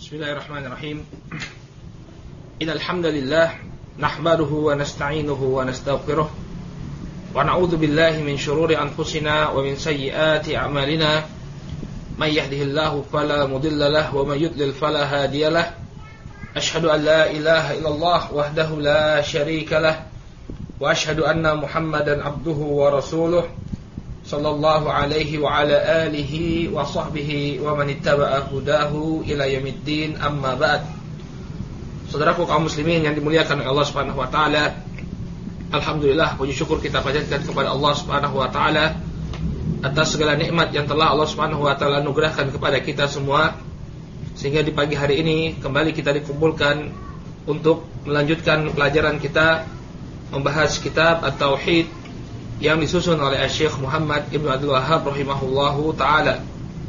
Bismillahirrahmanirrahim. Innal hamdalillah nahmaduhu wa nasta'inuhu wa nastaghfiruh wa na'udzu billahi min shururi anfusina wa min sayyiati a'malina. May yahdihillahu fala mudilla lahu wa may yudlil fala hadiyalah. Asyhadu an la ilaha illallah wahdahu la syarika lah wa asyhadu anna Muhammadan abduhu wa rasuluh sallallahu alaihi wa ala alihi wa sahbihi wa man ittaba'a hudahu ila yaumiddin, amma ba'd. Saudaraku kaum muslimin yang dimuliakan oleh Allah Subhanahu wa taala, alhamdulillah, puji syukur kita panjatkan kepada Allah Subhanahu wa taala atas segala nikmat yang telah Allah Subhanahu wa taala anugerahkan kepada kita semua, sehingga di pagi hari ini kembali kita dikumpulkan untuk melanjutkan pelajaran kita membahas kitab At-Tauhid yang disusun oleh Syekh Muhammad Ibn Abdul Wahhab rahimahullahu ta'ala.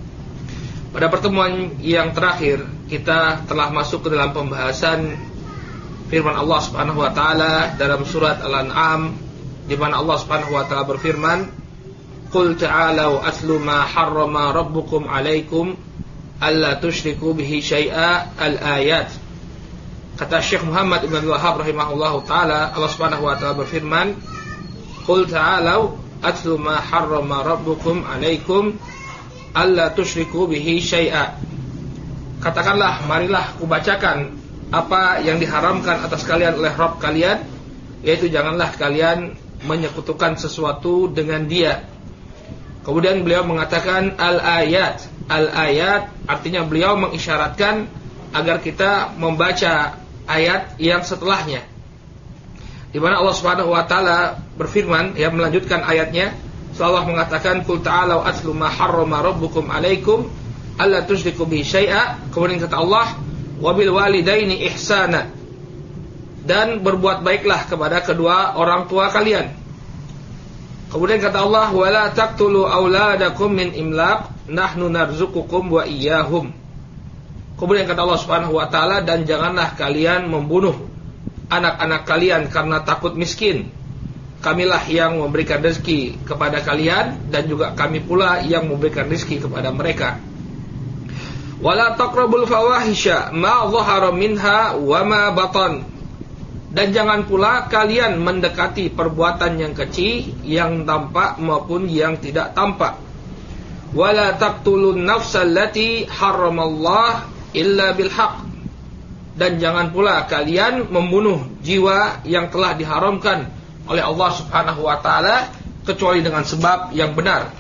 Pada pertemuan yang terakhir kita telah masuk ke dalam pembahasan firman Allah Subhanahu wa ta'ala dalam surat Al-An'am, di mana Allah Subhanahu wa ta'ala berfirman, "Qul ta'alau atlu ma harrama rabbukum 'alaikum alla tusyriku bihi syai'a." Al-ayat. Kata Syekh Muhammad Ibn Abdul Wahhab rahimahullahu ta'ala, Allah Subhanahu wa ta'ala berfirman, "Qul ta'alau atlu ma harrama rabbukum 'alaikum alla tusyriku bihi syai'a." Katakanlah, marilah kubacakan apa yang diharamkan atas kalian oleh Rabb kalian, yaitu janganlah kalian menyekutukan sesuatu dengan Dia. Kemudian beliau mengatakan al-ayat. Al-ayat artinya beliau mengisyaratkan agar kita membaca ayat yang setelahnya, di mana Allah Subhanahu wa taala berfirman, yang melanjutkan ayatnya, Allah mengatakan, "Qul ta'alau atlu ma harrama rabbukum 'alaikum alla tusyriku bihi syai'a." Kemudian kata Allah, "Wa bil walidaini ihsana." Dan berbuat baiklah kepada kedua orang tua kalian. Kemudian kata Allah, "Wa la taqtulu auladakum min imlaq, nahnu narzuqukum wa iyyahum." Kemudian kata Allah Subhanahu wa taala, "Dan janganlah kalian membunuh anak-anak kalian karena takut miskin. Kamilah yang memberikan rezeki kepada kalian, dan juga kami pula yang memberikan rezeki kepada mereka. Wala taqrabul fawahisha ma dhahara minha wa ma batan." Dan jangan pula kalian mendekati perbuatan yang kecil, yang tampak maupun yang tidak tampak. Wala taqtulun nafsal lati harramallah illa bil haqq. Dan jangan pula kalian membunuh jiwa yang telah diharamkan oleh Allah Subhanahu wa taala kecuali dengan sebab yang benar.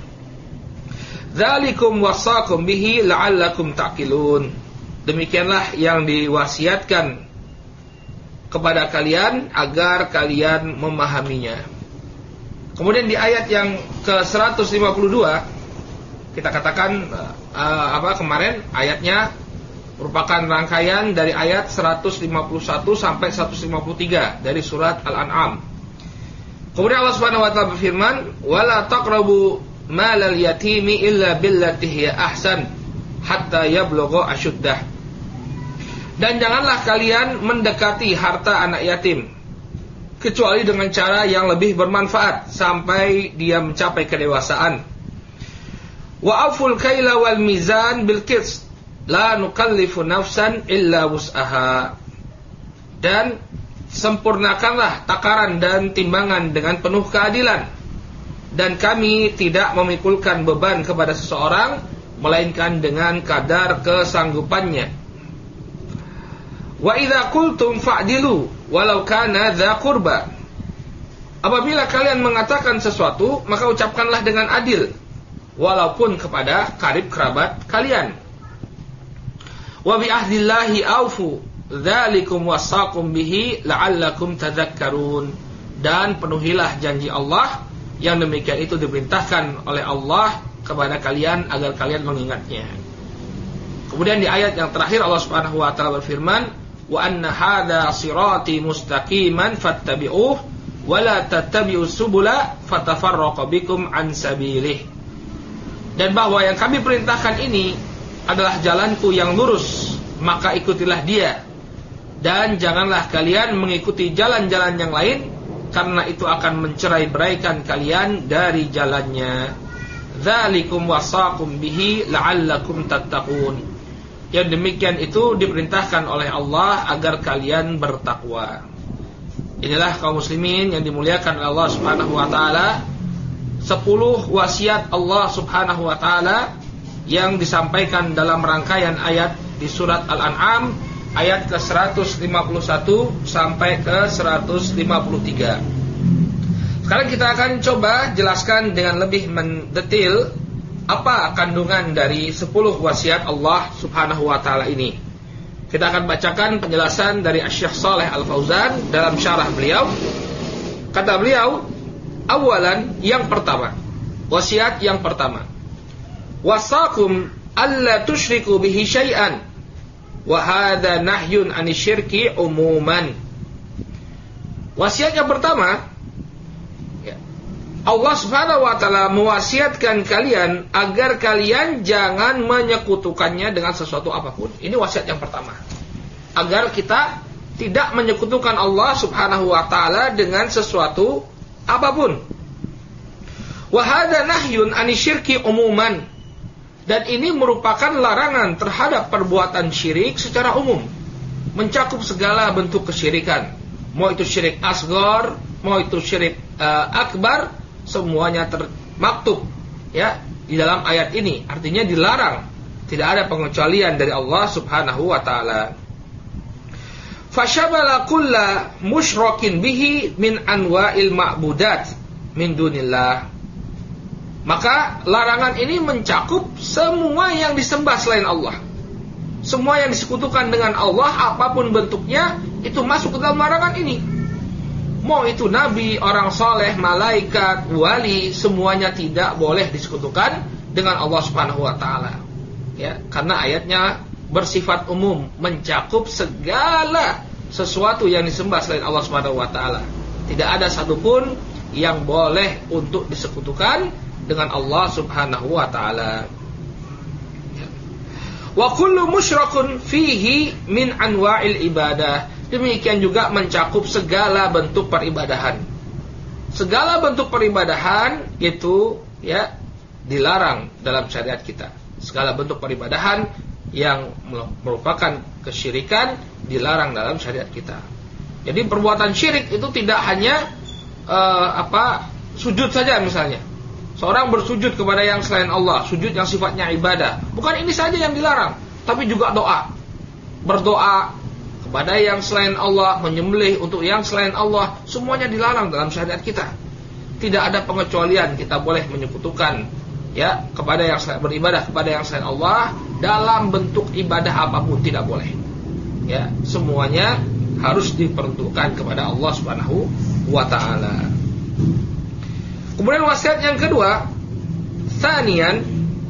Dzalikum wasaqum bihi la'allakum taqilun. Demikianlah yang diwasiatkan kepada kalian agar kalian memahaminya. Kemudian di ayat yang ke-152 kita katakan kemarin ayatnya merupakan rangkaian dari ayat 151 sampai 153 dari surat Al-An'am. Kemudian Allah Subhanahu wa taala berfirman, "Wala taqrabu malal yatimi illa billati hiya ahsan hatta yablugha asyuddah." Dan janganlah kalian mendekati harta anak yatim kecuali dengan cara yang lebih bermanfaat sampai dia mencapai kedewasaan. Wa auful kaila wal mizan bil qist, la nukallifu nafsan illa wus'aha. Dan sempurnakanlah takaran dan timbangan dengan penuh keadilan, dan kami tidak memikulkan beban kepada seseorang melainkan dengan kadar kesanggupannya. Wa idza qultum fa'dilu walau kana dza qurba. Apabila kalian mengatakan sesuatu, maka ucapkanlah dengan adil, walaupun kepada karib kerabat kalian. Wa bi ahdillahi aufu dzalikum wasaqum bihi la'allakum tadhakkarun. Dan penuhilah janji Allah, yang demikian itu diperintahkan oleh Allah kepada kalian agar kalian mengingatnya. Kemudian di ayat yang terakhir Allah Subhanahu wa taala berfirman, "Wa anna hadza sirati mustaqiman fattabi'uh wa la tattabi'us subula fatafarraqu bikum an sabilih." Dan bahwa yang kami perintahkan ini adalah jalanku yang lurus, maka ikutilah dia, dan janganlah kalian mengikuti jalan-jalan yang lain, karena itu akan mencerai-beraikan kalian dari jalannya. Dzalikum wasaqum bihi la'allakum tattaqun. yang demikian itu diperintahkan oleh Allah agar kalian bertakwa. Inilah kaum muslimin yang dimuliakan oleh Allah Subhanahu wa taala, 10 wasiat Allah Subhanahu wa taala yang disampaikan dalam rangkaian ayat di surat Al-An'am ayat ke-151 sampai ke-153. Sekarang kita akan coba jelaskan dengan lebih mendetail apa kandungan dari 10 wasiat Allah Subhanahu wa taala ini. Kita akan bacakan penjelasan dari Syekh Shalih Al-Fauzan dalam syarah beliau. Kata beliau, awalan, yang pertama, wasiat yang pertama, wasakum alla tusyriku bihi syai'an wa hadza nahyun 'anil syirki umuman. Wasiat yang pertama, Allah Subhanahu wa taala mewasiatkan kalian agar kalian jangan menyekutukannya dengan sesuatu apapun. Ini wasiat yang pertama. Agar kita tidak menyekutukan Allah Subhanahu wa taala dengan sesuatu apapun. Wa hadza nahyun 'anil syirki umuman. Dan ini merupakan larangan terhadap perbuatan syirik secara umum, mencakup segala bentuk kesyirikan. Mau itu syirik asghar, mau itu syirik akbar, semuanya termaktub ya di dalam ayat ini. Artinya dilarang, tidak ada pengecualian dari Allah Subhanahu wa taala. Fashabala kulla musyrakin bihi min anwa'il ma'budat min dunillah. Maka larangan ini mencakup semua yang disembah selain Allah. Semua yang disekutukan dengan Allah apapun bentuknya itu masuk ke dalam larangan ini. Mau itu nabi, orang soleh, malaikat, wali, semuanya tidak boleh disekutukan dengan Allah Subhanahu wa taala. Ya, karena ayatnya bersifat umum, mencakup segala sesuatu yang disembah selain Allah Subhanahu wa taala. Tidak ada satupun yang boleh untuk disekutukan dengan Allah Subhanahu wa taala. Wa kullu musyrakun fihi min anwa'il ibadah. Demikian juga mencakup segala bentuk peribadahan. Segala bentuk peribadahan itu ya dilarang dalam syariat kita. Segala bentuk peribadahan yang merupakan kesyirikan dilarang dalam syariat kita. Jadi perbuatan syirik itu tidak hanya sujud saja misalnya. Seorang bersujud kepada yang selain Allah, sujud yang sifatnya ibadah. Bukan ini saja yang dilarang, tapi juga doa. Berdoa kepada yang selain Allah, menyembelih untuk yang selain Allah, semuanya dilarang dalam syariat kita. Tidak ada pengecualian, kita boleh menyekutukan ya kepada yang selain, beribadah kepada yang selain Allah dalam bentuk ibadah apapun tidak boleh. Ya, semuanya harus diperuntukkan kepada Allah Subhanahu wa taala. Kemudian wasiat yang kedua, tsaniyan,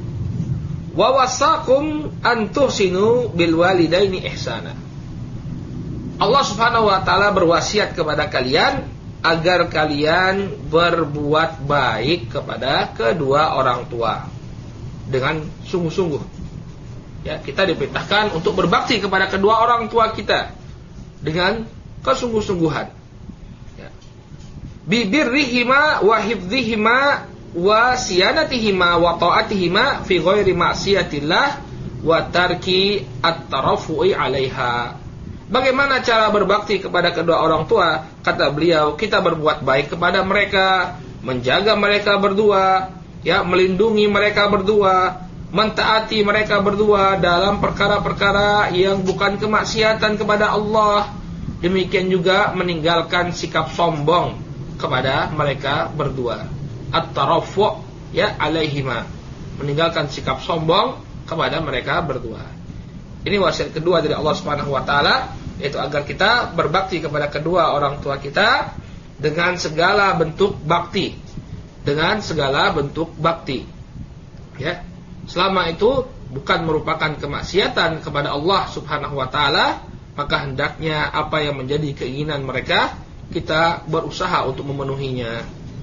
wa wasakum an tuhsinu bil walidaini ihsana. Allah Subhanahu wa taala berwasiat kepada kalian agar kalian berbuat baik kepada kedua orang tua dengan sungguh-sungguh. Ya, kita diperintahkan untuk berbakti kepada kedua orang tua kita dengan kesungguh-sungguhan. Ya. Bibirrihima wa hifdzihima wa siyanatihima wa ta'atihima fi ghairi ma'siyatillah wa tarki at-tarafu'i 'alaiha. Bagaimana cara berbakti kepada kedua orang tua? Kata beliau, kita berbuat baik kepada mereka, menjaga mereka berdua, ya, melindungi mereka berdua, mentaati mereka berdua dalam perkara-perkara yang bukan kemaksiatan kepada Allah. Demikian juga meninggalkan sikap sombong kepada mereka berdua. At-tarafu' ya 'alaihima. Meninggalkan sikap sombong kepada mereka berdua. Ini wasiat kedua dari Allah Subhanahu wa taala, yaitu agar kita berbakti kepada kedua orang tua kita dengan segala bentuk bakti. Dengan segala bentuk bakti. Ya. Selama itu bukan merupakan kemaksiatan kepada Allah Subhanahu wa taala, maka hendaknya apa yang menjadi keinginan mereka kita berusaha untuk memenuhinya.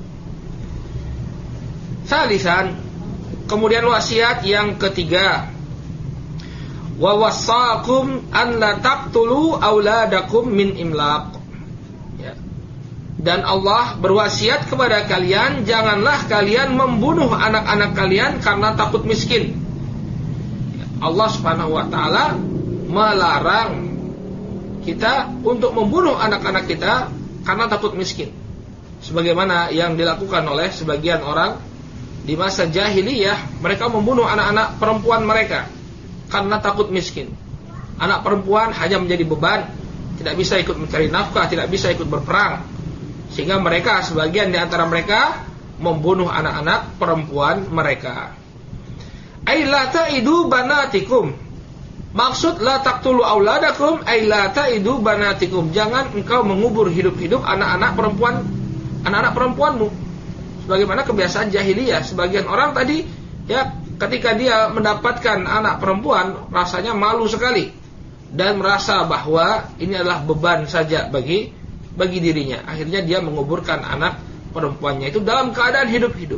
Salisan, kemudian wasiat yang ketiga, wa wassakum an la taqtulu auladakum min imlaq. Ya. Dan Allah berwasiat kepada kalian, janganlah kalian membunuh anak-anak kalian karena takut miskin. Ya. Allah Subhanahu wa taala melarang kita untuk membunuh anak-anak kita karena takut miskin. Sebagaimana yang dilakukan oleh sebagian orang di masa jahiliyah, mereka membunuh anak-anak perempuan mereka karena takut miskin. Anak perempuan hanya menjadi beban, tidak bisa ikut mencari nafkah, tidak bisa ikut berperang. Sehingga mereka, sebagian di antara mereka membunuh anak-anak perempuan mereka. Ai la ta'idu banatikum. Maksud la taqtulu auladakum ay la ta'idu banatikum. Jangan engkau mengubur hidup-hidup anak-anak perempuanmu. Sebagaimana kebiasaan jahiliyah, sebagian orang tadi ya ketika dia mendapatkan anak perempuan rasanya malu sekali dan merasa bahwa ini adalah beban saja bagi dirinya. Akhirnya dia menguburkan anak perempuannya itu dalam keadaan hidup-hidup.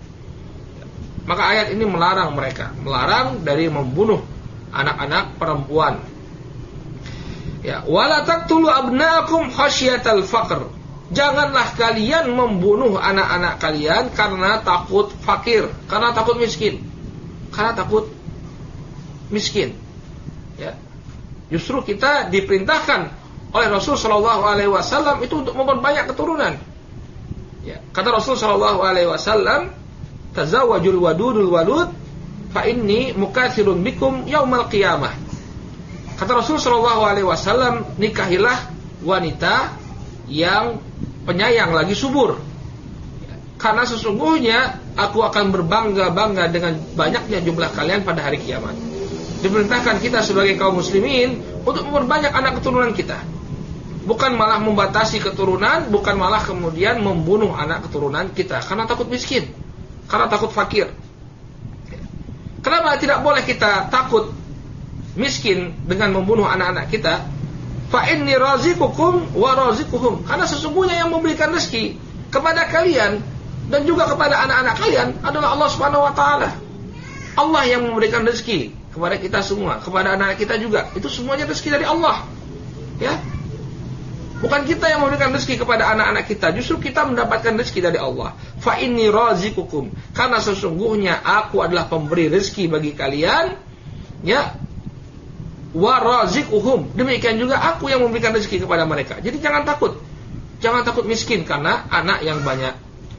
Maka ayat ini melarang mereka, melarang dari membunuh anak-anak perempuan. Ya, wala taqtulu abnaakum khasyatal faqr. Janganlah kalian membunuh anak-anak kalian karena takut fakir, karena takut miskin. Karena takut miskin. Ya. Justru kita diperintahkan oleh Rasul sallallahu alaihi wasallam itu untuk memperbanyak keturunan. Ya, kata Rasul sallallahu alaihi wasallam, "Tazawwajul wadudul walud fa inni mukatsirun bikum yaumal qiyamah." Kata Rasul sallallahu alaihi wasallam, nikahilah wanita yang penyayang lagi subur. Karena sesungguhnya aku akan berbangga-bangga dengan banyaknya jumlah kalian pada hari kiamat. Diperintahkan kita sebagai kaum muslimin untuk memperbanyak anak keturunan kita. Bukan malah membatasi keturunan, bukan malah kemudian membunuh anak keturunan kita karena takut miskin, karena takut fakir. Kenapa tidak boleh kita takut miskin dengan membunuh anak-anak kita? Fa inni razikukum wa razikuhum. Karena sesungguhnya yang memberikan rezeki kepada kalian dan juga kepada anak-anak kalian adalah Allah Subhanahu wa taala. Allah yang memberikan rezeki kepada kita semua, kepada anak kita juga. Itu semuanya rezeki dari Allah. Ya. Bukan kita yang memberikan rezeki kepada anak-anak kita, justru kita mendapatkan rezeki dari Allah. Fa inni razikukum, karena sesungguhnya aku adalah pemberi rezeki bagi kalian, ya. Wa razikuhum, demikian juga aku yang memberikan rezeki kepada mereka. Jadi jangan takut miskin karena anak yang banyak.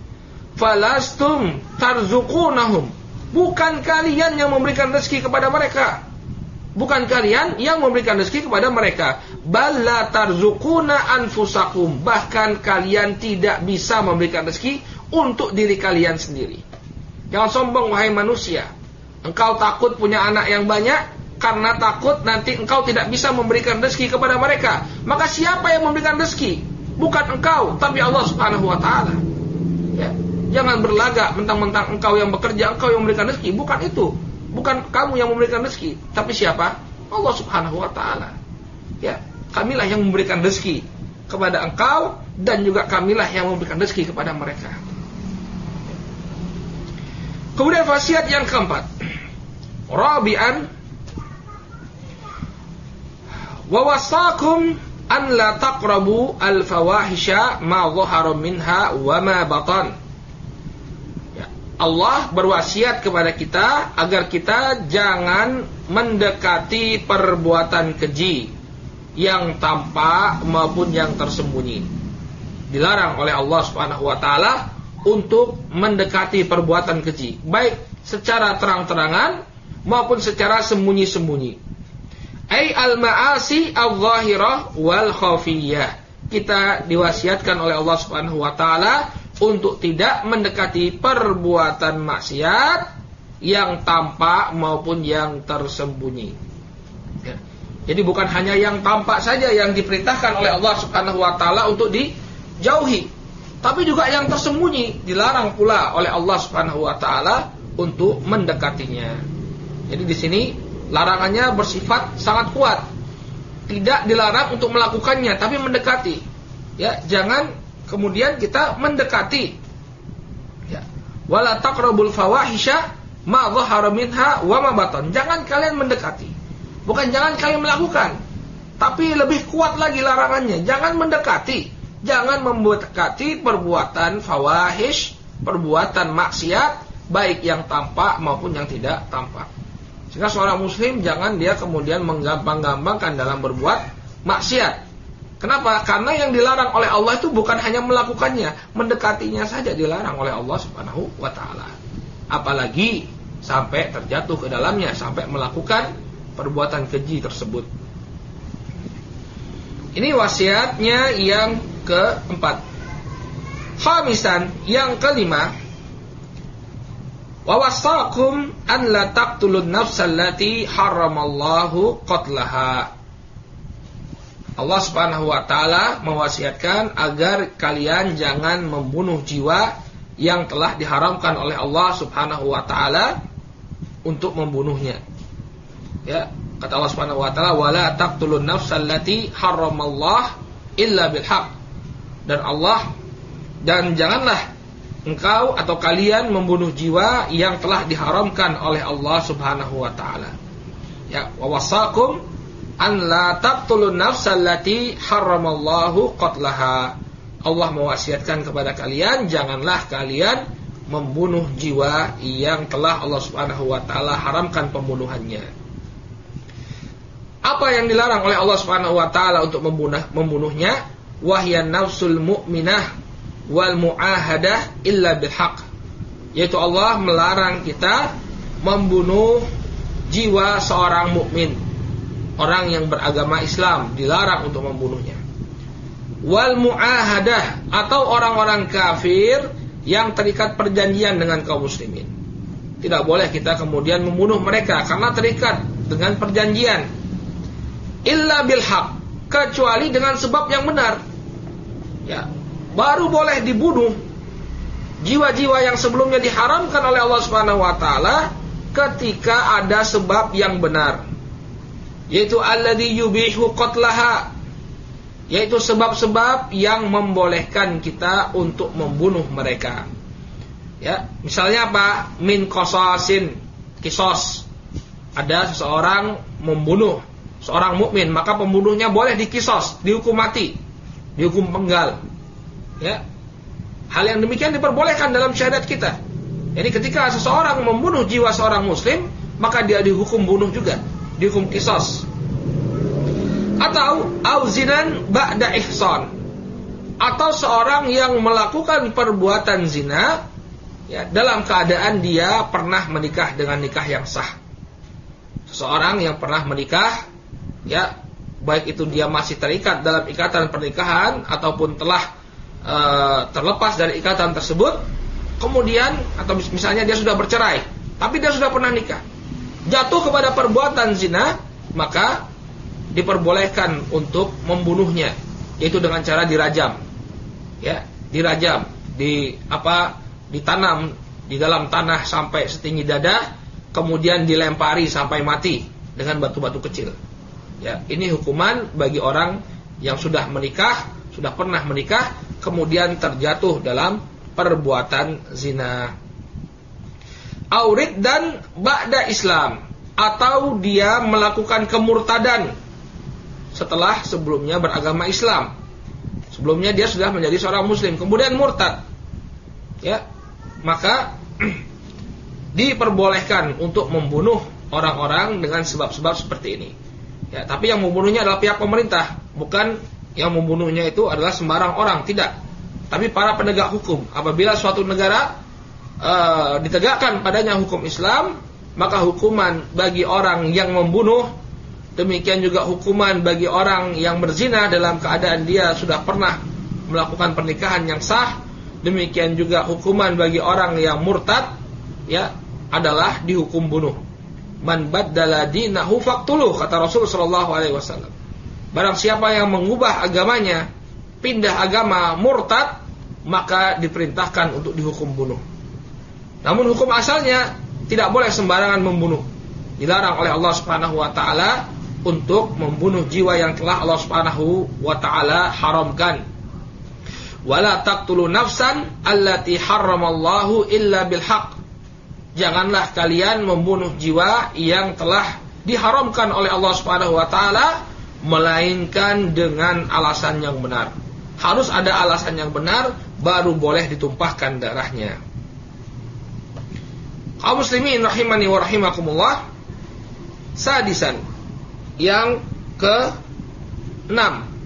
Falastum tarzuqunahum, bukan kalian yang memberikan rezeki kepada mereka. Bukan kalian yang memberikan rezeki kepada mereka. Balla tarzuquna anfusakum, bahkan kalian tidak bisa memberikan rezeki untuk diri kalian sendiri. Jangan sombong wahai manusia. Engkau takut punya anak yang banyak karena takut nanti engkau tidak bisa memberikan rezeki kepada mereka. Maka siapa yang memberikan rezeki? Bukan engkau, tapi Allah Subhanahu wa taala. Ya. Jangan berlagak mentang-mentang engkau yang bekerja, engkau yang memberikan rezeki. Bukan itu. Bukan kamu yang memberikan rezeki, tapi siapa? Allah Subhanahu wa taala. Ya, kamilah yang memberikan rezeki kepada engkau dan juga kamilah yang memberikan rezeki kepada mereka. Kemudian wasiat yang keempat. Rabi'an wa wasakum an la taqrabu al-fawahisha ma dhahara minha wa ma batan. Allah berwasiat kepada kita agar kita jangan mendekati perbuatan keji yang tampak maupun yang tersembunyi. Dilarang oleh Allah Subhanahu wa taala untuk mendekati perbuatan keji, baik secara terang-terangan maupun secara sembunyi-sembunyi. Ai al-ma'asi adh-dhahirah wal khafiyah. Kita diwasiatkan oleh Allah Subhanahu wa taala untuk tidak mendekati perbuatan maksiat yang tampak maupun yang tersembunyi. Ya. Jadi bukan hanya yang tampak saja yang diperintahkan oleh Allah Subhanahu wa taala untuk dijauhi, tapi juga yang tersembunyi dilarang pula oleh Allah Subhanahu wa taala untuk mendekatinya. Jadi di sini larangannya bersifat sangat kuat. Tidak dilarang untuk melakukannya, tapi mendekati. Ya, jangan kemudian kita mendekati. Ya. Wala taqrabul fawahisha ma dhahara minha wa ma batan. Jangan kalian mendekati. Bukan jangan kalian melakukan, tapi lebih kuat lagi larangannya. Jangan mendekati. Jangan mendekati perbuatan fawahish, perbuatan maksiat, baik yang tampak maupun yang tidak tampak. Sehingga seorang muslim jangan dia kemudian menggampang-gampangkan dalam berbuat maksiat. Kenapa? Karena yang dilarang oleh Allah itu bukan hanya melakukannya, mendekatinya saja dilarang oleh Allah Subhanahu wa taala. Apalagi sampai terjatuh ke dalamnya, sampai melakukan perbuatan keji tersebut. Ini wasiatnya yang keempat. Khamisan, yang kelima, wa wasakum an la taqtulun nafsal lati haramallahu qatlaha. Allah Subhanahu wa taala mewasiatkan agar kalian jangan membunuh jiwa yang telah diharamkan oleh Allah Subhanahu wa taala untuk membunuhnya. Ya, kata Allah Subhanahu wa taala, wala taqtulun nafsal lati haramallahu illa bil haqq. Dan janganlah engkau atau kalian membunuh jiwa yang telah diharamkan oleh Allah Subhanahu wa taala. Ya, wa wasakum an la taqtulun nafsal lati haramallahu qatlaha. Allah mewasiatkan kepada kalian, janganlah kalian membunuh jiwa yang telah Allah Subhanahu wa taala haramkan pembunuhannya. Apa yang dilarang oleh Allah Subhanahu wa taala untuk membunuhnya? Wahyan nafsul mu'minah wal mu'ahadah illa bil haqq. Yaitu Allah melarang kita membunuh jiwa seorang mukmin, orang yang beragama Islam, dilarang untuk membunuhnya. Wal mu'ahadah, atau orang-orang kafir yang terikat perjanjian dengan kaum muslimin. Tidak boleh kita kemudian membunuh mereka karena terikat dengan perjanjian. Illa bil haqq, kecuali dengan sebab yang benar. Ya, baru boleh dibunuh jiwa-jiwa yang sebelumnya diharamkan oleh Allah Subhanahu wa taala ketika ada sebab yang benar. Yaitu alladzi yubihu qatlaha, yaitu sebab-sebab yang membolehkan kita untuk membunuh mereka. Ya, misalnya apa? Min qasasin, kisos. Ada seseorang membunuh seorang mukmin, maka pembunuhnya boleh dikisos, dihukum mati, dihukum penggal. Ya. Hal yang demikian diperbolehkan dalam syariat kita. Jadi ketika seseorang membunuh jiwa seorang muslim, maka dia dihukum bunuh juga, dihukum kisos. Atau auzinan ba'da ihsan, atau seorang yang melakukan perbuatan zina, ya, dalam keadaan dia pernah menikah dengan nikah yang sah. Seseorang yang pernah menikah, ya, baik itu dia masih terikat dalam ikatan pernikahan ataupun telah terlepas dari ikatan tersebut, kemudian atau misalnya dia sudah bercerai, tapi dia sudah pernah nikah, jatuh kepada perbuatan zina, maka diperbolehkan untuk membunuhnya, yaitu dengan cara dirajam. Ya, dirajam, ditanam di dalam tanah sampai setinggi dada, kemudian dilempari sampai mati dengan batu-batu kecil. Ya, ini hukuman bagi orang yang sudah menikah, sudah pernah menikah, kemudian terjatuh dalam perbuatan zina. Aurid dan ba'da Islam, atau dia melakukan kemurtadan setelah sebelumnya beragama Islam. Sebelumnya dia sudah menjadi seorang muslim, kemudian murtad. Ya, maka diperbolehkan untuk membunuh orang-orang dengan sebab-sebab seperti ini. Ya, tapi yang membunuhnya adalah pihak pemerintah, bukan yang membunuhnya itu adalah sembarang orang, tidak. Tapi para penegak hukum. Apabila suatu negara ditegakkan padanya hukum Islam, maka hukuman bagi orang yang membunuh, demikian juga hukuman bagi orang yang berzina dalam keadaan dia sudah pernah melakukan pernikahan yang sah, demikian juga hukuman bagi orang yang murtad, ya, adalah dihukum bunuh. Man baddala dinahu faqtuluh, kata Rasul sallallahu alaihi wasallam. Barang siapa yang mengubah agamanya, pindah agama, murtad, maka diperintahkan untuk dihukum bunuh. Namun hukum asalnya tidak boleh sembarangan membunuh. Dilarang oleh Allah Subhanahu wa taala untuk membunuh jiwa yang telah Allah Subhanahu wa taala haramkan. Wala taqtulu nafsan allati harramallahu illa bil haqq. Janganlah kalian membunuh jiwa yang telah diharamkan oleh Allah Subhanahu wa taala melainkan dengan alasan yang benar. Harus ada alasan yang benar baru boleh ditumpahkan darahnya. Kaum muslimin rahimani wa rahimakumullah, Sadisan, yang ke-6,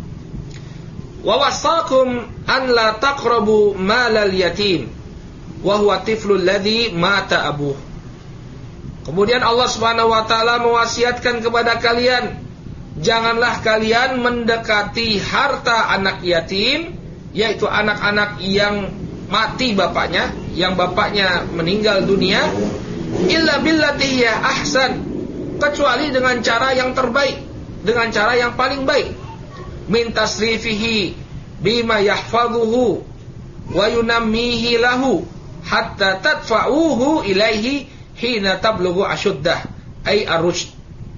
wa wasakum an la taqrabu malal yatim wa huwa tiflul ladzi mata abuh. Kemudian Allah Subhanahu wa taala mewasiatkan kepada kalian, janganlah kalian mendekati harta anak yatim, yaitu anak-anak yang mati bapaknya, yang bapaknya meninggal dunia, illa billati hiya ahsan, kecuali dengan cara yang terbaik, dengan cara yang paling baik. Min tasrifihi bima yahfazuhu wa yunammihi lahu hatta tadfa'uhu ilaihi hina tablughu ashuddah ay ar-rushd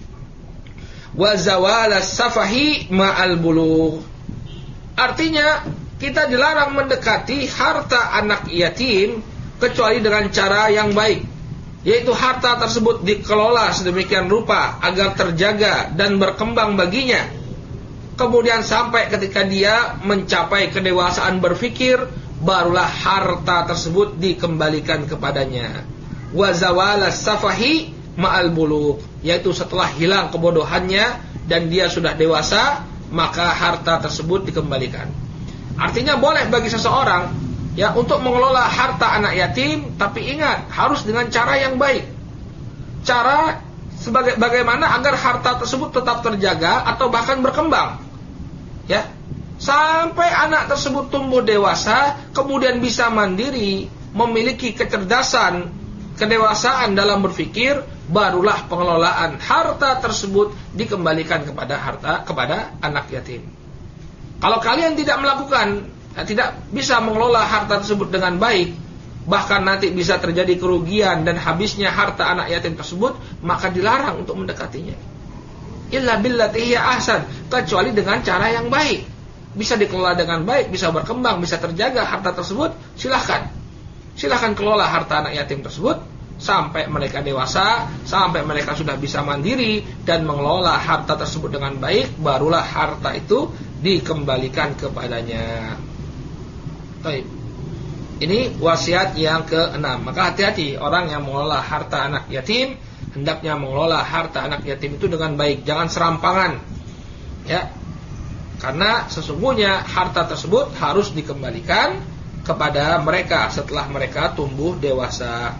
wa zawala safahi ma'al bulugh. Artinya, kita dilarang mendekati harta anak yatim kecuali dengan cara yang baik, yaitu harta tersebut dikelola sedemikian rupa agar terjaga dan berkembang baginya. Kemudian sampai ketika dia mencapai kedewasaan berfikir, barulah harta tersebut dikembalikan kepadanya. Wa zawala safahi ma'al bulugh, yaitu setelah hilang kebodohannya dan dia sudah dewasa, maka harta tersebut dikembalikan. Artinya boleh bagi seseorang ya untuk mengelola harta anak yatim, tapi ingat harus dengan cara yang baik. Cara bagaimana agar harta tersebut tetap terjaga atau bahkan berkembang. Ya. Sampai anak tersebut tumbuh dewasa, kemudian bisa mandiri, memiliki kecerdasan, kedewasaan dalam berpikir, barulah pengelolaan harta tersebut dikembalikan kepada anak yatim. Kalau kalian tidak melakukan, tidak bisa mengelola harta tersebut dengan baik, bahkan nanti bisa terjadi kerugian dan habisnya harta anak yatim tersebut, maka dilarang untuk mendekatinya. Illa billati hiya ahsan, kecuali dengan cara yang baik. Bisa dikelola dengan baik, bisa berkembang, bisa terjaga harta tersebut, silahkan kelola harta anak yatim tersebut sampai mereka dewasa, sampai mereka sudah bisa mandiri dan mengelola harta tersebut dengan baik, barulah harta itu dikembalikan kepadanya. Baik. Ini wasiat yang ke-6. Maka hati-hati orang yang mengelola harta anak yatim, hendaknya mengelola harta anak yatim itu dengan baik, jangan serampangan. Ya. Karena sesungguhnya harta tersebut harus dikembalikan kepada mereka setelah mereka tumbuh dewasa.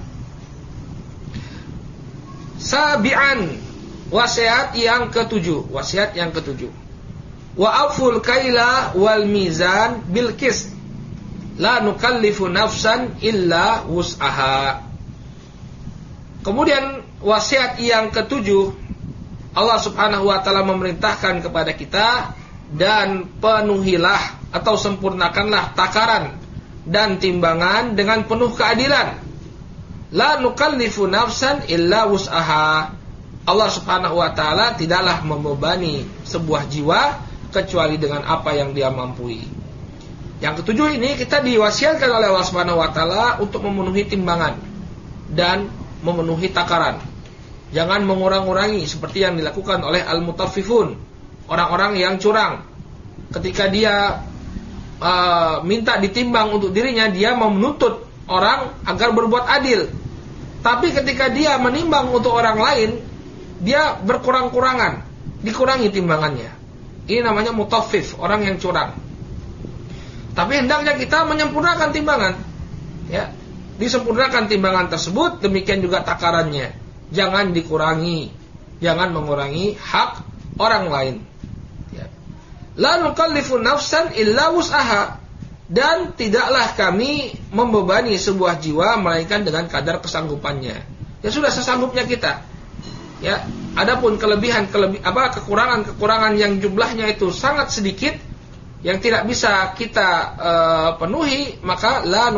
Sabi'an, wasiat yang ke-7. Wa aful kaila wal mizan bil qist. La nukallifu nafsan illa wus'aha. Kemudian wasiat yang ke-7, Allah Subhanahu wa taala memerintahkan kepada kita, dan penuhilah atau sempurnakanlah takaran dan timbangan dengan penuh keadilan. La nukallifu nafsan illa wus'aha. Allah Subhanahu wa taala tidaklah membebani sebuah jiwa kecuali dengan apa yang dia mampu. Yang ke-7 ini kita diwasiatkan oleh Allah Subhanahu wa taala untuk memenuhi timbangan dan memenuhi takaran. Jangan mengurang-urangi seperti yang dilakukan oleh al-mutaffifun, orang-orang yang curang. Ketika dia minta ditimbang untuk dirinya, dia menuntut orang agar berbuat adil. Tapi ketika dia menimbang untuk orang lain, dia berkurang-kurangan, dikurangi timbangannya. Ini namanya mutaffif, orang yang curang. Tapi hendaknya kita menyempurnakan timbangan. Ya, disempurnakan timbangan tersebut, demikian juga takarannya. Jangan dikurangi, jangan mengurangi hak orang lain. Ya. La nukallifu nafsan illa wus'aha. Dan tidaklah kami membebani sebuah jiwa melainkan dengan kadar kesanggupannya. Ya sudah sesanggupnya kita. Ya, adapun kekurangan yang jumlahnya itu sangat sedikit, yang tidak bisa kita penuhi, maka la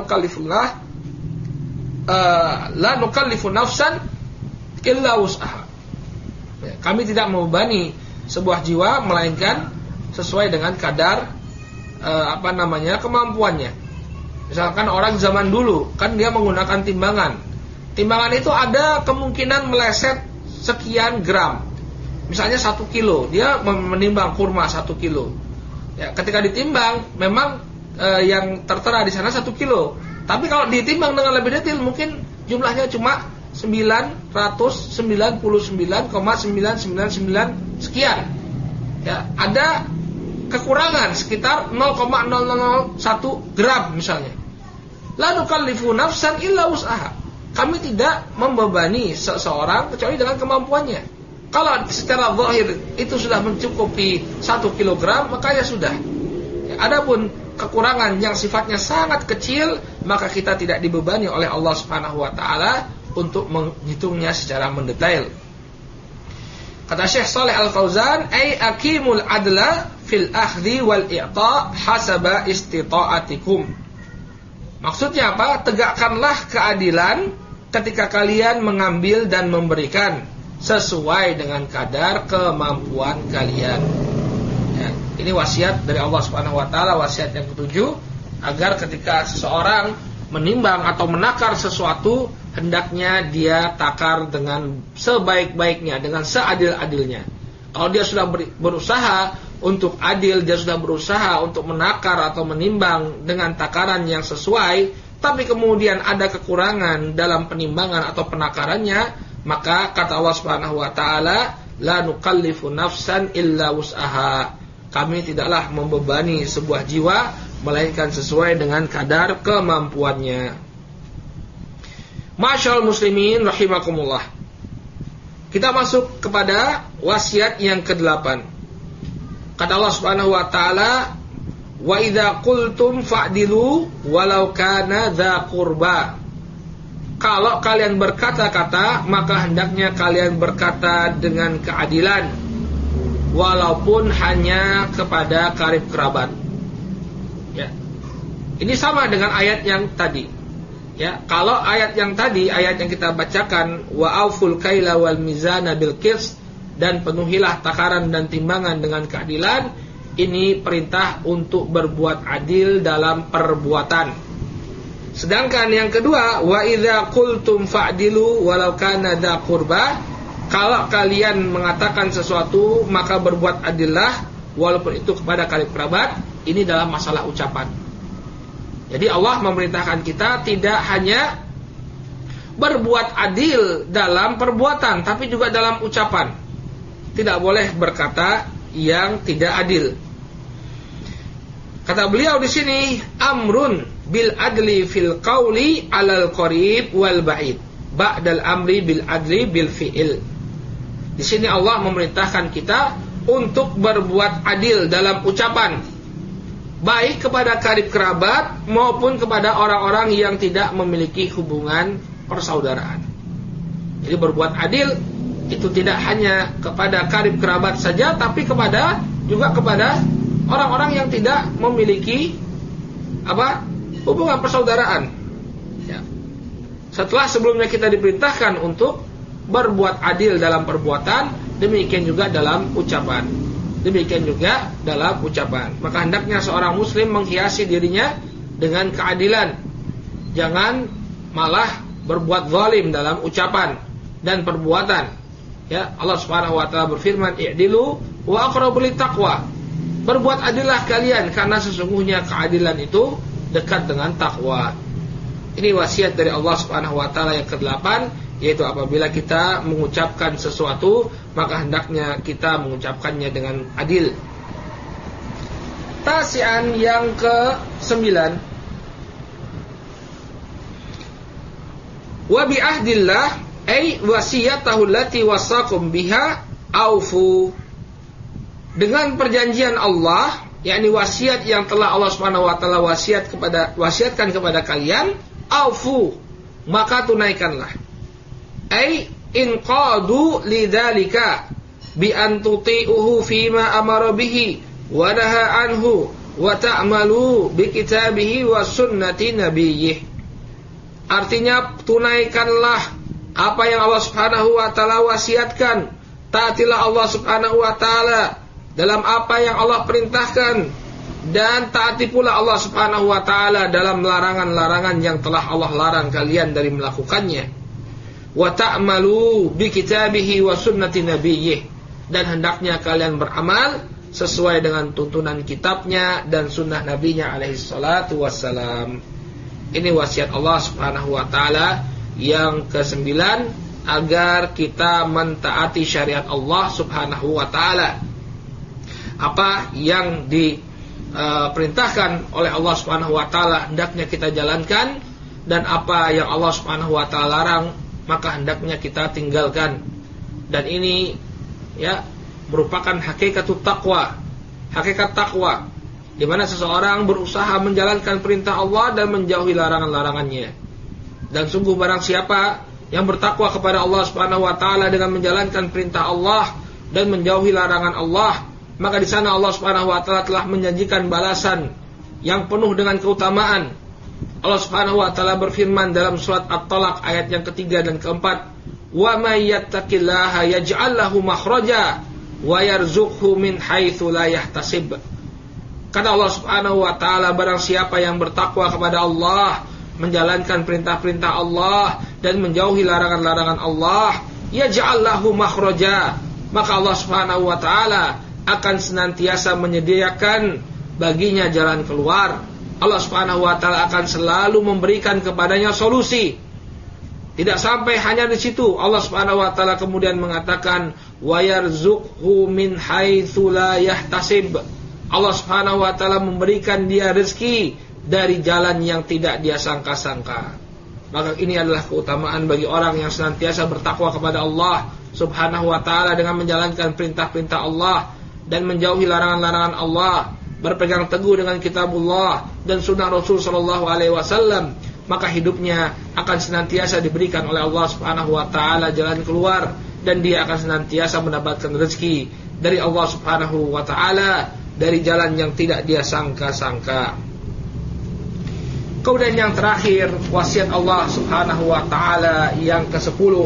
nukallifu nafsan illa wus'aha. Ya, kami tidak membebani sebuah jiwa melainkan sesuai dengan kadar kemampuannya. Misalkan orang zaman dulu kan dia menggunakan timbangan. Timbangan itu ada kemungkinan meleset sekian gram. Misalnya 1 kilo, dia menimbang kurma 1 kilo. Ya, ketika ditimbang memang yang tertera di sana 1 kilo. Tapi kalau ditimbang dengan lebih detail mungkin jumlahnya cuma sekian. Ya, ada kekurangan sekitar 0,0001 gram misalnya. La nukallifu nafsan illa wus'aha. Kami tidak membebani seseorang kecuali dengan kemampuannya. Kalau secara zahir itu sudah mencukupi 1 kilogram, maka ya sudah. Ya, adapun kekurangan yang sifatnya sangat kecil, maka kita tidak dibebani oleh Allah Subhanahu wa taala untuk menghitungnya secara mendetail. Kata Syekh Shalih Al-Fauzan, "Ai aqimul adla fil akhdhi wal i'ta' hasaba istita'atikum." Maksudnya apa? Tegakkanlah keadilan ketika kalian mengambil dan memberikan sesuai dengan kadar kemampuan kalian. Ya, ini wasiat dari Allah Subhanahu wa taala, wasiat yang ketujuh, agar ketika seseorang menimbang atau menakar sesuatu, hendaknya dia takar dengan sebaik-baiknya, dengan seadil-adilnya. Kalau dia sudah berusaha untuk adil, dia sudah berusaha untuk menakar atau menimbang dengan takaran yang sesuai, tapi kemudian ada kekurangan dalam penimbangan atau penakarannya, maka kata Allah Subhanahu wa taala, la nukallifu nafsan illa wus'aha. Kami tidaklah membebani sebuah jiwa melainkan sesuai dengan kadar kemampuannya. Masyaallah muslimin rahimakumullah. Kita masuk kepada wasiat yang ke-8. Kata Allah Subhanahu wa taala, wa idza qultum fa'dilu walau kana dza qurba. Kalau kalian berkata-kata, maka hendaknya kalian berkata dengan keadilan, walaupun hanya kepada karib kerabat. Ya. Ini sama dengan ayat yang tadi. Ya, kalau ayat yang tadi, ayat yang kita bacakan, wa auful kaila wal mizana bil qist, dan penuhilah takaran dan timbangan dengan keadilan, ini perintah untuk berbuat adil dalam perbuatan. Sedangkan yang kedua, wa idza qultum fa'dilu walau kana dza qurba, kalau kalian mengatakan sesuatu maka berbuat adillah walaupun itu kepada karib kerabat. Ini dalam masalah ucapan. Jadi Allah memerintahkan kita tidak hanya berbuat adil dalam perbuatan, tapi juga dalam ucapan. Tidak boleh berkata yang tidak adil. Kata beliau di sini, amrun bil adli fil qauli alal qarib wal ba'id, ba'dal amri bil adli bil fi'il. Di sini Allah memerintahkan kita untuk berbuat adil dalam ucapan, baik kepada karib kerabat maupun kepada orang-orang yang tidak memiliki hubungan persaudaraan. Jadi berbuat adil itu tidak hanya kepada karib kerabat saja, tapi juga kepada orang-orang yang tidak memiliki hubungan persaudaraan. Ya. Setelah sebelumnya kita diperintahkan untuk berbuat adil dalam perbuatan, demikian juga dalam ucapan. Maka hendaknya seorang muslim menghiasi dirinya dengan keadilan. Jangan malah berbuat zalim dalam ucapan dan perbuatan. Ya, Allah Subhanahu wa taala berfirman, i'dilu wa aqrabu littaqwa. Berbuat adillah kalian, karena sesungguhnya keadilan itu dekat dengan takwa. Ini wasiat dari Allah Subhanahu wa taala yang ke-8, yaitu apabila kita mengucapkan sesuatu, maka hendaknya kita mengucapkannya dengan adil. Tasian yang ke-9, wa bi ahdillah ay wasiyatahu allati wasaqum biha aufu. Dengan perjanjian Allah, yakni wasiat yang telah Allah Subhanahu wa taala wasiatkan kepada kalian, aufu, maka tunaikanlah. Ai inqadu lidzalika bi an tuti'uhu fima amara bihi wa naha anhu wa ta'malu bi kitabihi wa sunnati nabiyyih. Artinya, tunaikanlah apa yang Allah Subhanahu wa taala wasiatkan. Taatilah Allah Subhanahu wa taala dalam apa yang Allah perintahkan, dan taati pula Allah Subhanahu wa taala dalam larangan-larangan yang telah Allah larang kalian dari melakukannya. Wa ta'malu bi kitabihi wa sunnati nabiyyih, dan hendaknya kalian beramal sesuai dengan tuntunan kitabnya dan sunnah nabinya alaihi salatu wassalam. Ini wasiat Allah Subhanahu wa taala Yang kesembilan, agar kita mentaati syariat Allah Subhanahu wa taala. Apa yang diperintahkan oleh Allah Subhanahu wa taala hendaknya kita jalankan, dan apa yang Allah Subhanahu wa taala larang maka hendaknya kita tinggalkan. Dan ini ya merupakan hakikat takwa. Hakikat takwa di mana seseorang berusaha menjalankan perintah Allah dan menjauhi larangan-larangannya. Dan sungguh barang siapa yang bertakwa kepada Allah Subhanahu wa taala dengan menjalankan perintah Allah dan menjauhi larangan Allah, maka di sana Allah Subhanahu wa taala telah menjanjikan balasan yang penuh dengan keutamaan. Allah Subhanahu wa taala berfirman dalam surat At-Talaq ayat yang ketiga dan keempat, "Wa may yattaqillaha yaj'al lahu makhraja wa yarzuqhu min haitsu la yahtasib." Kata Allah Subhanahu wa taala, barang siapa yang bertakwa kepada Allah, menjalankan perintah-perintah Allah dan menjauhi larangan-larangan Allah, yaj'al lahu makhraja, maka Allah Subhanahu wa taala akan senantiasa menyediakan baginya jalan keluar. Allah Subhanahu wa taala akan selalu memberikan kepadanya solusi. Tidak sampai hanya di situ, Allah Subhanahu wa taala kemudian mengatakan wa yarzuqhu min haitsu la yahtasib. Allah Subhanahu wa taala memberikan dia rezeki dari jalan yang tidak dia sangka-sangka. Maka ini adalah keutamaan bagi orang yang senantiasa bertakwa kepada Allah Subhanahu wa taala dengan menjalankan perintah-perintah Allah dan menjauhi larangan-larangan Allah, berpegang teguh dengan kitabullah dan sunnah Rasul sallallahu alaihi wasallam, maka hidupnya akan senantiasa diberikan oleh Allah Subhanahu wa taala jalan keluar, dan dia akan senantiasa mendapatkan rezeki dari Allah Subhanahu wa taala dari jalan yang tidak dia sangka-sangka. Kemudian yang terakhir, wasiat Allah Subhanahu wa taala yang ke-10,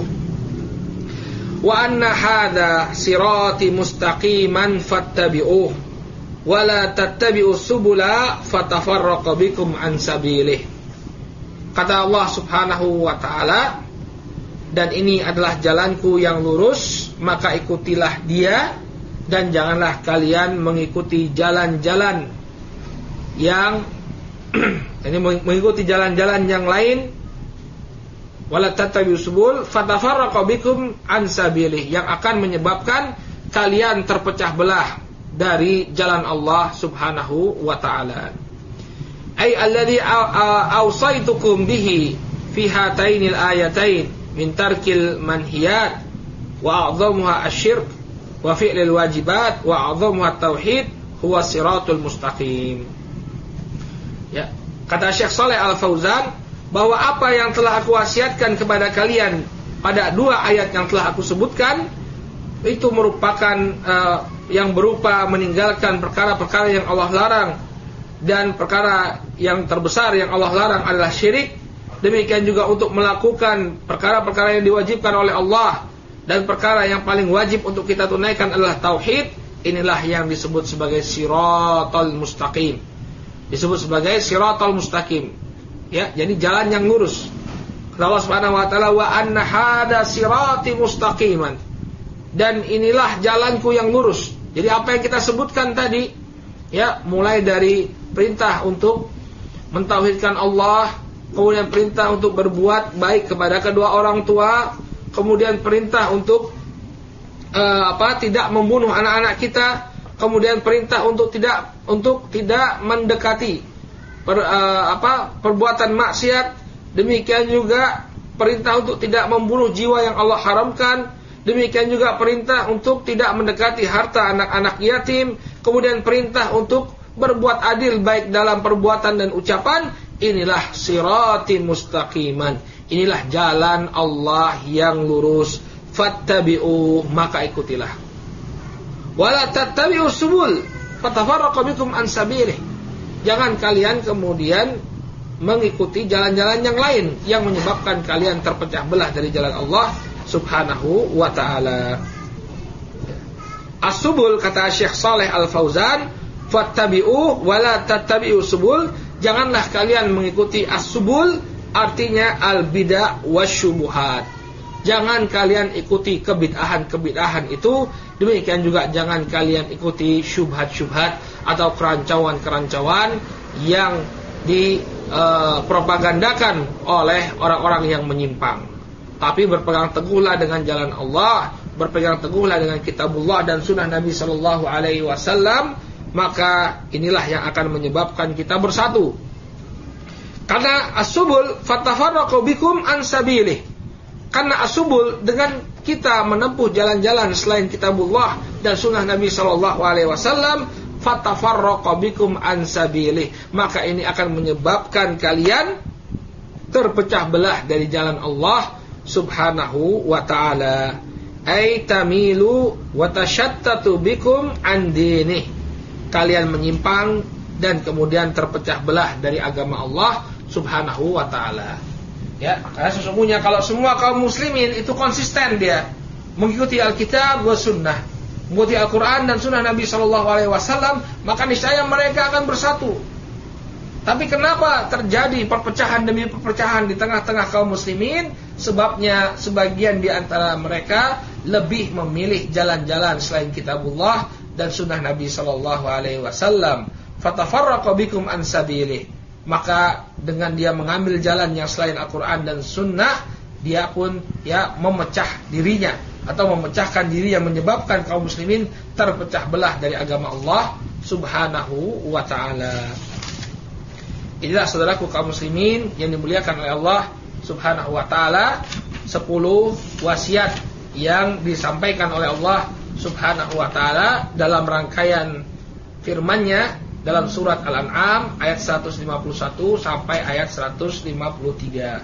wa anna hadza sirati mustaqiman fattabi'uh wa la tattabi'us subula fatafarraqu bikum an sabilih. Kata Allah Subhanahu wa taala, dan ini adalah jalanku yang lurus, maka ikutilah dia, dan janganlah kalian mengikuti jalan-jalan yang ini mengikuti jalan-jalan yang lain, wala tattabi'us subul fatafarraqu bikum an sabilih, yang akan menyebabkan kalian terpecah belah dari jalan Allah Subhanahu wa taala. Ai alladhi awsaitukum bihi fi hatainil ayatain min tarkil manhiyat wa a'dhamuha asyirk wa fi'lil wajibat wa a'dhamuha tauhid huwa siratul mustaqim. Ya, kata Syekh Shalih Al-Fauzan bahwa apa yang telah aku wasiatkan kepada kalian pada dua ayat yang telah aku sebutkan itu merupakan yang berupa meninggalkan perkara-perkara yang Allah larang, dan perkara yang terbesar yang Allah larang adalah syirik. Demikian juga untuk melakukan perkara-perkara yang diwajibkan oleh Allah, dan perkara yang paling wajib untuk kita tunaikan adalah tauhid. Inilah yang disebut sebagai siratal mustaqim. Disebut sebagai siratal mustaqim. Ya, jadi jalan yang lurus. Allah Subhanahu wa taala, wa anna hada sirati mustaqiman. Dan inilah jalanku yang lurus. Jadi apa yang kita sebutkan tadi, ya, mulai dari perintah untuk mentauhidkan Allah, kemudian perintah untuk berbuat baik kepada kedua orang tua, kemudian perintah untuk tidak membunuh anak-anak kita, kemudian perintah untuk tidak mendekati perbuatan maksiat, demikian juga perintah untuk tidak membunuh jiwa yang Allah haramkan, demikian juga perintah untuk tidak mendekati harta anak-anak yatim, kemudian perintah untuk berbuat adil baik dalam perbuatan dan ucapan. Inilah sirati mustaqiman, inilah jalan Allah yang lurus. Fattabi'u, maka ikutilah. Wala tattabi'us subul fatafarraqu bikum an sabilih. Jangan kalian kemudian mengikuti jalan-jalan yang lain yang menyebabkan kalian terpecah belah dari jalan Allah Subhanahu wa taala. As-subul, kata Syekh Shalih Al-Fauzan, fattabi'u wala tattabi'us subul. Janganlah kalian mengikuti as-subul, artinya al-bid'ah wasyubuhat. Jangan kalian ikuti kebid'ahan-kebid'ahan itu. Demikian juga jangan kalian ikuti syubhat-syubhat atau kerancuan-kerancuan yang propagandakan oleh orang-orang yang menyimpang. Tapi berpegang teguhlah dengan jalan Allah, berpegang teguhlah dengan kitabullah dan sunnah Nabi sallallahu alaihi wasallam, maka inilah yang akan menyebabkan kita bersatu. Karena as-subul fatafarraqu bikum an sabilih. Karena as-subul, dengan kita menempuh jalan-jalan selain kitabullah dan sunnah Nabi sallallahu alaihi wasallam, fatafarraqu bikum an sabilih, maka ini akan menyebabkan kalian terpecah belah dari jalan Allah subhanahu wa ta'ala. Ay tamilu wa tashattatu bikum an dinih. Kalian menyimpang dan kemudian terpecah belah dari agama Allah subhanahu wa ta'ala. Ya, karena sesungguhnya kalau semua kaum muslimin itu konsisten dia mengikuti Alkitab wa sunnah, mengikuti Al-Quran dan sunnah Nabi SAW, maka niscaya mereka akan bersatu. Tapi kenapa terjadi perpecahan demi perpecahan di tengah-tengah kaum muslimin? Sebabnya sebagian di antara mereka lebih memilih jalan-jalan selain kitabullah dan sunnah Nabi SAW. Fatafarraqu bikum an sabilih. Maka dengan dia mengambil jalan yang selain Al-Quran dan sunnah, dia pun memecah dirinya atau memecahkan diri, yang menyebabkan kaum muslimin terpecah belah dari agama Allah subhanahu wa ta'ala. Inilah saudaraku kaum muslimin yang dimuliakan oleh Allah subhanahu wa ta'ala, 10 wasiat yang disampaikan oleh Allah subhanahu wa ta'ala dalam rangkaian firman-Nya dalam surat Al-An'am ayat 151 sampai ayat 153.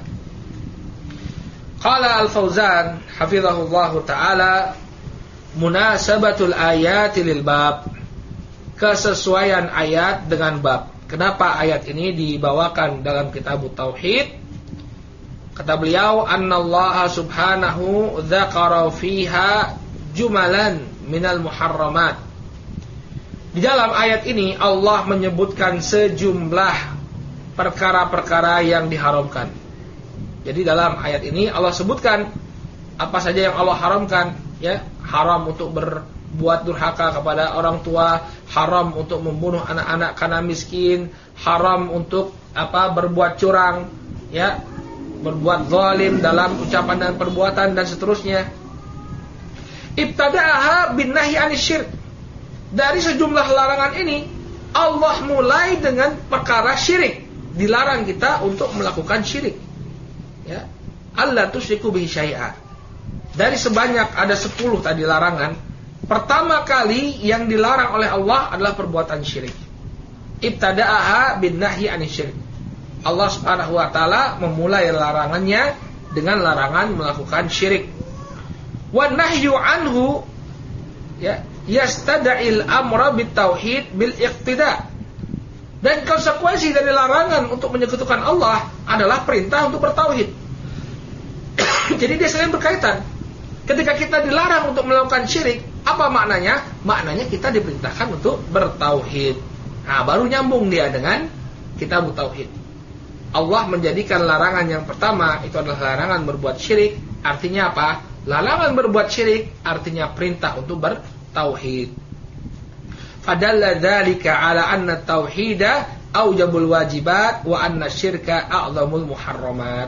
Qala Al-Fauzan hafizahullahu ta'ala, munasabatul ayati lil bab, kesesuaian ayat dengan bab. Kenapa ayat ini dibawakan dalam kitab Tauhid? Kata beliau, annallaha subhanahu dzakara fiha jumalan minal muharramat. Di dalam ayat ini Allah menyebutkan sejumlah perkara-perkara yang diharamkan. Jadi dalam ayat ini Allah sebutkan apa saja yang Allah haramkan, ya. Haram untuk berbuat durhaka kepada orang tua, haram untuk membunuh anak-anak karena miskin, haram untuk berbuat curang, ya, berbuat zalim dalam ucapan dan perbuatan dan seterusnya. Ibtada'aha bin nahyi 'anil syirk. Dari sejumlah larangan ini Allah mulai dengan perkara syirik. Dilarang kita untuk melakukan syirik, ya. Allah tusyriku bihi syai'a. Dari sebanyak ada 10 tadi larangan, pertama kali yang dilarang oleh Allah adalah perbuatan syirik. Ibtada'aha bin nahyi 'anil syirk. Allah subhanahu wa ta'ala memulai larangannya dengan larangan melakukan syirik. Wa nahyu anhu, ya, yastada'il amra bit tauhid bil iqtida. Dan konsekuensi dari larangan untuk menyekutukan Allah adalah perintah untuk bertauhid. Jadi dia saling berkaitan. Ketika kita dilarang untuk melakukan syirik, apa maknanya? Maknanya kita diperintahkan untuk bertauhid. Nah, baru nyambung dia dengan kitab tauhid. Allah menjadikan larangan yang pertama itu adalah larangan berbuat syirik. Artinya apa? Larangan berbuat syirik artinya perintah untuk bertauhid. Fadalla dzalika ala anna tauhida aujabul wajibat wa anna syirka a'zamul muharramat.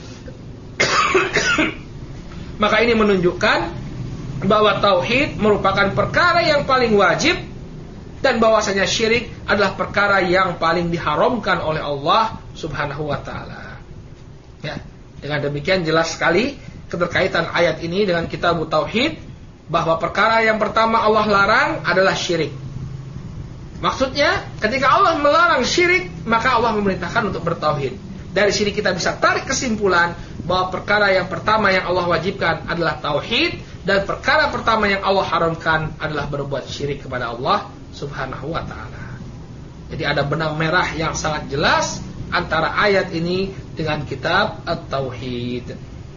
Maka ini menunjukkan bahwa tauhid merupakan perkara yang paling wajib dan bahwasanya syirik adalah perkara yang paling diharamkan oleh Allah subhanahu wa ta'ala. Ya, dengan demikian jelas sekali keterkaitan ayat ini dengan kitab tauhid, bahwa perkara yang pertama Allah larang adalah syirik. Maksudnya ketika Allah melarang syirik, maka Allah memerintahkan untuk bertauhid. Dari sini kita bisa tarik kesimpulan bahwa perkara yang pertama yang Allah wajibkan adalah tauhid, dan perkara pertama yang Allah haramkan adalah berbuat syirik kepada Allah subhanahu wa ta'ala. Jadi ada benang merah yang sangat jelas antara ayat ini dengan kitab At-Tauhid.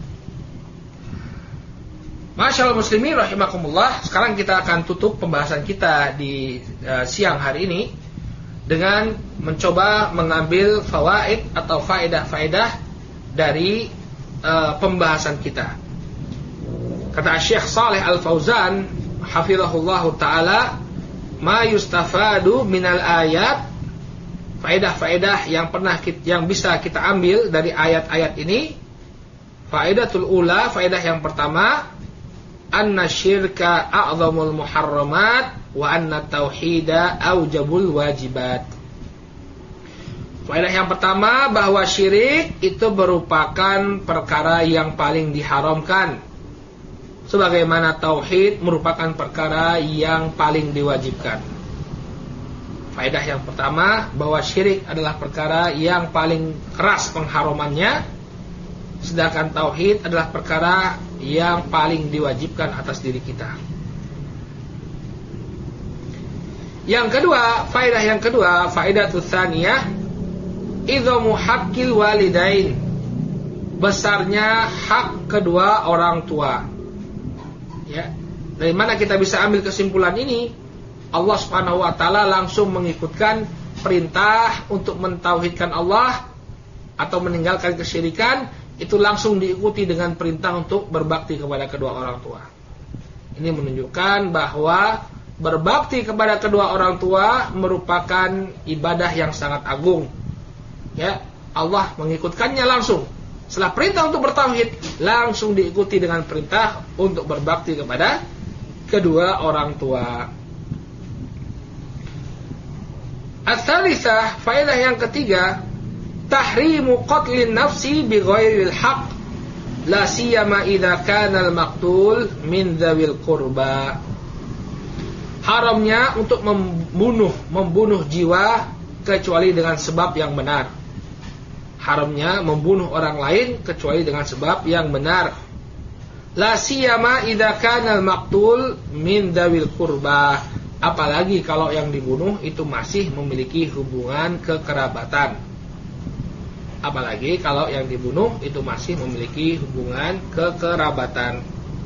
Masyaallah muslimin rahimakumullah. Sekarang kita akan tutup pembahasan kita di siang hari ini dengan mencoba mengambil fawaid atau faedah-faedah dari pembahasan kita. Kata Syekh Shalih Al-Fauzan hafizahullahu taala, ma yustafadu minal ayat faedah-faedah yang bisa kita ambil dari ayat-ayat ini. Faedatul ula, faedah yang pertama, anna syirka a'zamul muharramat wa anna tauhida aujabul wajibat. Faedah yang pertama, bahwa syirik itu merupakan perkara yang paling diharamkan, sebagaimana tauhid merupakan perkara yang paling diwajibkan. Faedah yang pertama, bahwa syirik adalah perkara yang paling keras pengharamannya, sedangkan tauhid adalah perkara yang paling diwajibkan atas diri kita. Yang kedua, faedah tsaniyah, idzamu haqqil walidain, besarnya hak kedua orang tua. Ya, dari mana kita bisa ambil kesimpulan ini? Allah Subhanahu wa taala langsung mengikutkan perintah untuk mentauhidkan Allah atau meninggalkan kesyirikan, itu langsung diikuti dengan perintah untuk berbakti kepada kedua orang tua. Ini menunjukkan bahwa berbakti kepada kedua orang tua merupakan ibadah yang sangat agung. Ya, Allah mengikutkannya langsung. Setelah perintah untuk bertauhid, langsung diikuti dengan perintah untuk berbakti kepada kedua orang tua. Ats-tsalisah, faedah yang ketiga, tahrimu qatlin nafsi bighairil haqq, la siyama idza kana al-maqtul min dzawil qurba. Haramnya untuk membunuh jiwa kecuali dengan sebab yang benar. Haramnya membunuh orang lain kecuali dengan sebab yang benar. La siyama idza kana al-maqtul min dzawil qurba, apalagi kalau yang dibunuh itu masih memiliki hubungan kekerabatan. Apalagi kalau yang dibunuh itu masih memiliki hubungan kekerabatan.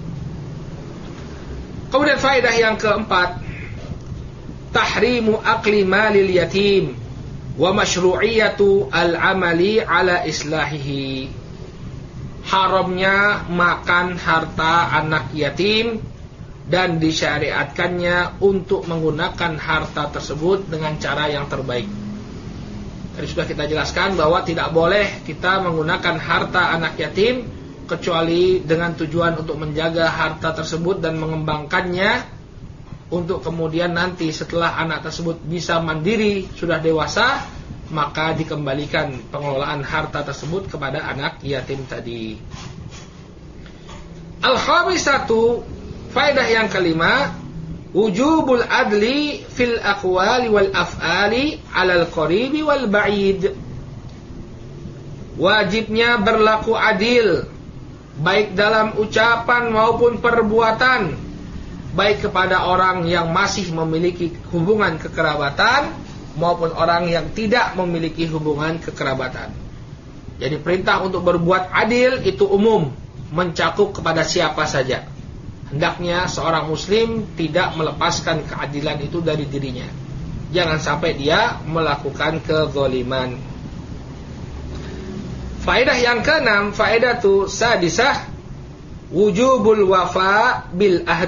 Kemudian faedah yang keempat, tahrimu akli malil yatim wa masyru'iyatu al-amali ala islahihi. Haramnya makan harta anak yatim dan disyariatkannya untuk menggunakan harta tersebut dengan cara yang terbaik. Tadi sudah kita jelaskan bahwa tidak boleh kita menggunakan harta anak yatim kecuali dengan tujuan untuk menjaga harta tersebut dan mengembangkannya, untuk kemudian nanti setelah anak tersebut bisa mandiri, sudah dewasa, maka dikembalikan pengelolaan harta tersebut kepada anak yatim tadi. Al-khamisatu, faedah yang kelima, wujubul adli fil aqwali wal af'ali 'alal qaribi wal ba'id. Wajibnya berlaku adil baik dalam ucapan maupun perbuatan, baik kepada orang yang masih memiliki hubungan kekerabatan maupun orang yang tidak memiliki hubungan kekerabatan. Jadi perintah untuk berbuat adil itu umum, mencakup kepada siapa saja. Hendaknya seorang muslim tidak melepaskan keadilan itu dari dirinya. Jangan sampai dia melakukan kezaliman. Faedah yang keenam, faedah tu sadisah, wujubul wafa bil ahd.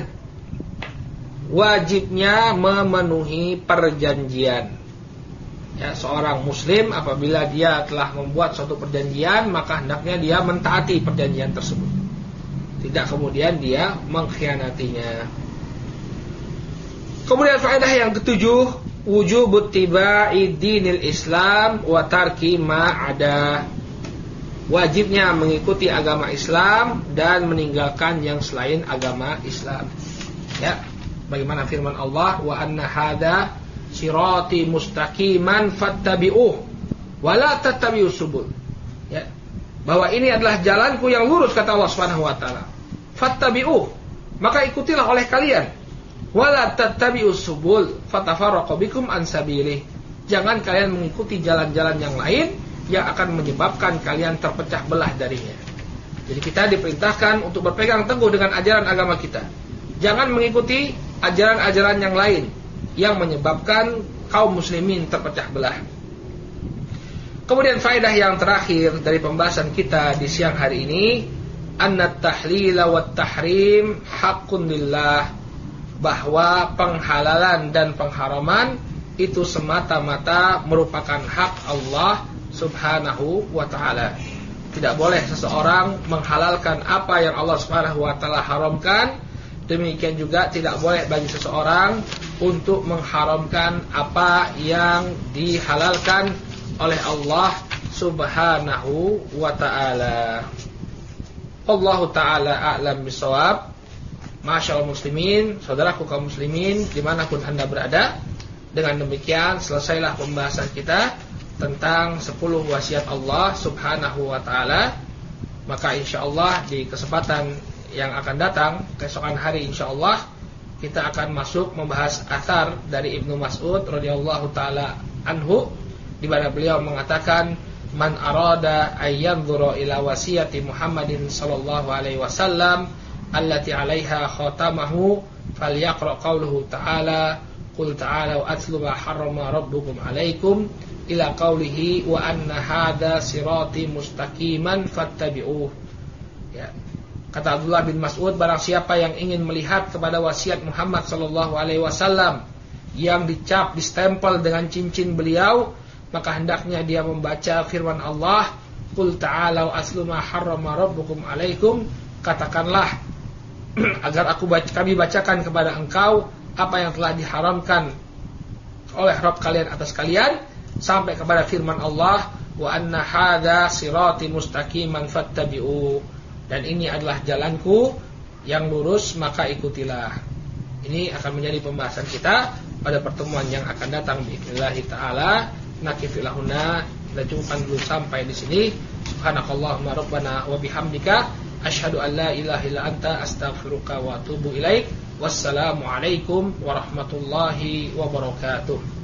Wajibnya memenuhi perjanjian. Ya, seorang muslim apabila dia telah membuat suatu perjanjian, maka hendaknya dia mentaati perjanjian tersebut. Tidak kemudian dia mengkhianatinya. Kemudian faedah yang ketujuh, wujubut tiba'i dinil Islam wa tarki ma ada. Wajibnya mengikuti agama Islam dan meninggalkan yang selain agama Islam. Ya, bagaimana firman Allah, wa anna hada sirati mustaqiman fattabi'uh wa la tattabi'us subul. Ya, bahwa ini adalah jalanku yang lurus, kata Allah Subhanahu wa taala. Fattabi'uh, maka ikutilah oleh kalian. Wa la tattabi'us subul fatafarraqu bikum an sabilih. Jangan kalian mengikuti jalan-jalan yang lain yang akan menyebabkan kalian terpecah belah darinya. Jadi kita diperintahkan untuk berpegang teguh dengan ajaran agama kita. Jangan mengikuti ajaran-ajaran yang lain yang menyebabkan kaum muslimin terpecah belah. Kemudian faedah yang terakhir dari pembahasan kita di siang hari ini, annat tahlila wat tahrim haqqun lillah, bahwa penghalalan dan pengharaman itu semata-mata merupakan hak Allah Subhanahu wa ta'ala. Tidak boleh seseorang menghalalkan apa yang Allah Subhanahu wa ta'ala haramkan. Demikian juga tidak boleh bagi seseorang untuk mengharamkan apa yang dihalalkan oleh Allah Subhanahu wa ta'ala. Allahu ta'ala a'lam bisawab. Masyaallah muslimin, saudaraku kaum muslimin dimanapun anda berada. Dengan demikian selesailah pembahasan kita tentang 10 wasiat Allah Subhanahu wa ta'ala. Maka insyaallah di kesempatan yang akan datang, keesokan hari insyaallah, kita akan masuk membahas athar dari Ibnu Mas'ud radhiyallahu ta'ala anhu, di mana beliau mengatakan, man arada ayyanzura ila wasiyati Muhammadin sallallahu alaihi wasallam allati 'alaiha khatamahu falyaqra qawluhu ta'ala qul ta'alu atlu ma harrama rabbukum 'alaikum ila qawlihi wa anna hadha sirati mustaqiman fattabi'uh. Ya. Kata Abdullah bin Mas'ud, barang siapa yang ingin melihat kepada wasiat Muhammad sallallahu alaihi wasallam yang dicap, distempel dengan cincin beliau, maka hendaknya dia membaca firman Allah, qul ta'alu atlu ma harrama rabbukum 'alaikum, katakanlah agar kami bacakan kepada engkau apa yang telah diharamkan oleh Rabb kalian atas kalian, sampai kepada firman Allah, wa anna hadza sirati mustaqiman fattabi'u, dan ini adalah jalanku yang lurus maka ikutilah. Ini akan menjadi pembahasan kita pada pertemuan yang akan datang biidznillah taala. Nakifilahuna, kita cukupkan dulu sampai di sini. Subhanakallahumma rabbana wa bihamdika asyhadu an la ilaha illa anta astaghfiruka wa atubu ilaik. Wassalamu alaikum warahmatullahi wabarakatuh.